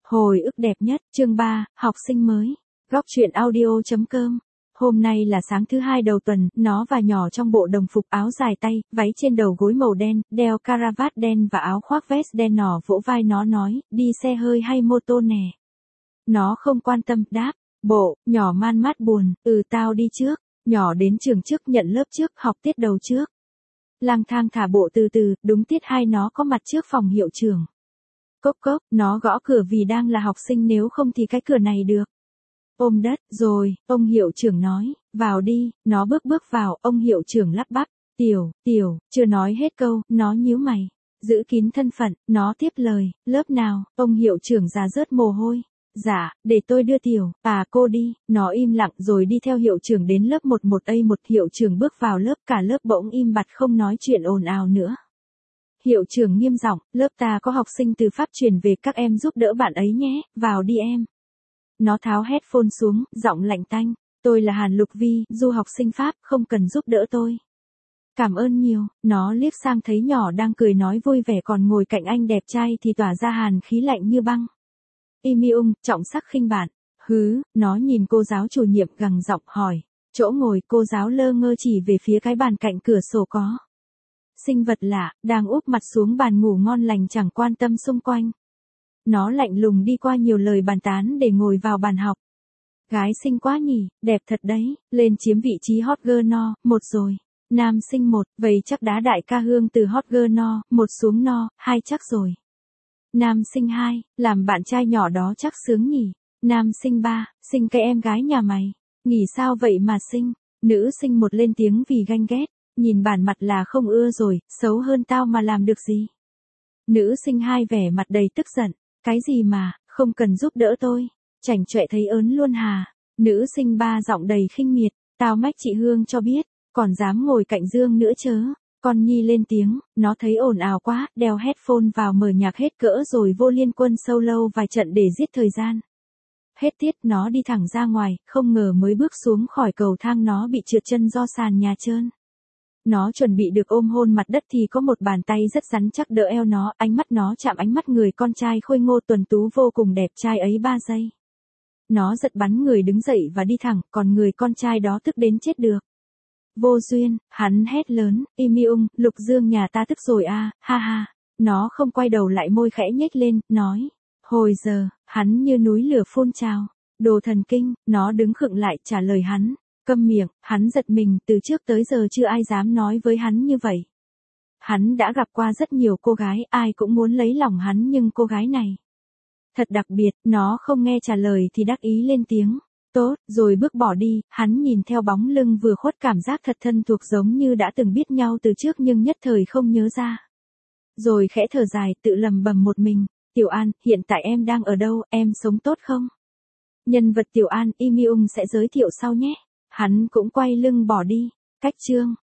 Hồi ức đẹp nhất, chương 3, học sinh mới. Góc truyện audio.com. Hôm nay là sáng thứ hai đầu tuần, nó và nhỏ trong bộ đồng phục áo dài tay, váy trên đầu gối màu đen, đeo caravat đen và áo khoác vest đen nỏ vỗ vai nó nói, đi xe hơi hay mô tô nè. Nó không quan tâm, đáp, bộ, nhỏ man mát buồn, tao đi trước. Nhỏ đến trường trước, nhận lớp trước, học tiết đầu trước. Lang thang thả bộ từ từ, đúng tiết 2 nó có mặt trước phòng hiệu trưởng. Cốc cốc, nó gõ cửa vì đang là học sinh, nếu không thì cái cửa này được. Ôm đất, rồi, ông hiệu trưởng nói, vào đi, nó bước vào, ông hiệu trưởng lắp bắp, tiểu, chưa nói hết câu, nó nhíu mày. Giữ kín thân phận, nó tiếp lời, lớp nào, ông hiệu trưởng già rớt mồ hôi. Dạ, để tôi đưa tiểu, cô đi, nó im lặng rồi đi theo hiệu trưởng đến lớp 11A1, hiệu trưởng bước vào lớp, cả lớp bỗng im bặt không nói chuyện ồn ào nữa. Hiệu trưởng nghiêm giọng, lớp ta có học sinh từ Pháp chuyển về, các em giúp đỡ bạn ấy nhé, vào đi em. Nó tháo headphone xuống, giọng lạnh tanh, tôi là Hàn Lục Vi, du học sinh Pháp, không cần giúp đỡ tôi. Cảm ơn nhiều, nó liếc sang thấy nhỏ đang cười nói vui vẻ còn ngồi cạnh anh đẹp trai thì tỏa ra hàn khí lạnh như băng. Im Myung, trọng sắc khinh bạn. Nó nhìn cô giáo chủ nhiệm gằn giọng hỏi. Chỗ ngồi, cô giáo lơ ngơ chỉ về phía cái bàn cạnh cửa sổ có. Sinh vật lạ, đang úp mặt xuống bàn ngủ ngon lành chẳng quan tâm xung quanh. Nó lạnh lùng đi qua nhiều lời bàn tán để ngồi vào bàn học. Gái xinh quá nhỉ, đẹp thật đấy, lên chiếm vị trí hot girl no, 1 rồi. Nam sinh 1, vậy chắc đá đại ca Hương từ hot girl no, 1 xuống no, 2 chắc rồi. Nam sinh 2, làm bạn trai nhỏ đó chắc sướng nhỉ. Nam sinh 3, sinh cái em gái nhà mày. Nghỉ sao vậy mà sinh. Nữ sinh 1 lên tiếng vì ganh ghét. Nhìn bản mặt là không ưa rồi, xấu hơn tao mà làm được gì. Nữ sinh 2 vẻ mặt đầy tức giận. Cái gì mà, không cần giúp đỡ tôi. Chảnh chọe thấy ớn luôn hà. Nữ sinh 3 giọng đầy khinh miệt. Tao mách chị Hương cho biết, còn dám ngồi cạnh Dương nữa chớ. Con Nhi lên tiếng, nó thấy ồn ào quá, đeo headphone vào mở nhạc hết cỡ rồi vô Liên Quân solo vài trận để giết thời gian. Hết tiết nó đi thẳng ra ngoài, không ngờ mới bước xuống khỏi cầu thang nó bị trượt chân do sàn nhà trơn. Nó chuẩn bị được ôm hôn mặt đất thì có một bàn tay rất rắn chắc đỡ eo nó, ánh mắt nó chạm ánh mắt người con trai khôi ngô tuần tú vô cùng đẹp trai ấy 3 giây. Nó giật bắn người đứng dậy và đi thẳng, còn người con trai đó tức đến chết được. Vô duyên, hắn hét lớn, Im Myung, Lục Dương nhà ta tức rồi à, ha ha. Nó không quay đầu lại, môi khẽ nhếch lên, nói. Hồi giờ, hắn như núi lửa phun trào. Đồ thần kinh, nó đứng khựng lại trả lời hắn. Câm miệng, hắn giật mình, từ trước tới giờ chưa ai dám nói với hắn như vậy. Hắn đã gặp qua rất nhiều cô gái, ai cũng muốn lấy lòng hắn nhưng cô gái này. Thật đặc biệt, nó không nghe trả lời thì đắc ý lên tiếng. Tốt, rồi bước bỏ đi, hắn nhìn theo bóng lưng vừa khuất, cảm giác thật thân thuộc giống như đã từng biết nhau từ trước nhưng nhất thời không nhớ ra. Rồi khẽ thở dài, tự lầm bầm một mình, Tiểu An, hiện tại em đang ở đâu, em sống tốt không? Nhân vật Tiểu An, Im Myung sẽ giới thiệu sau nhé. Hắn cũng quay lưng bỏ đi. Cách chương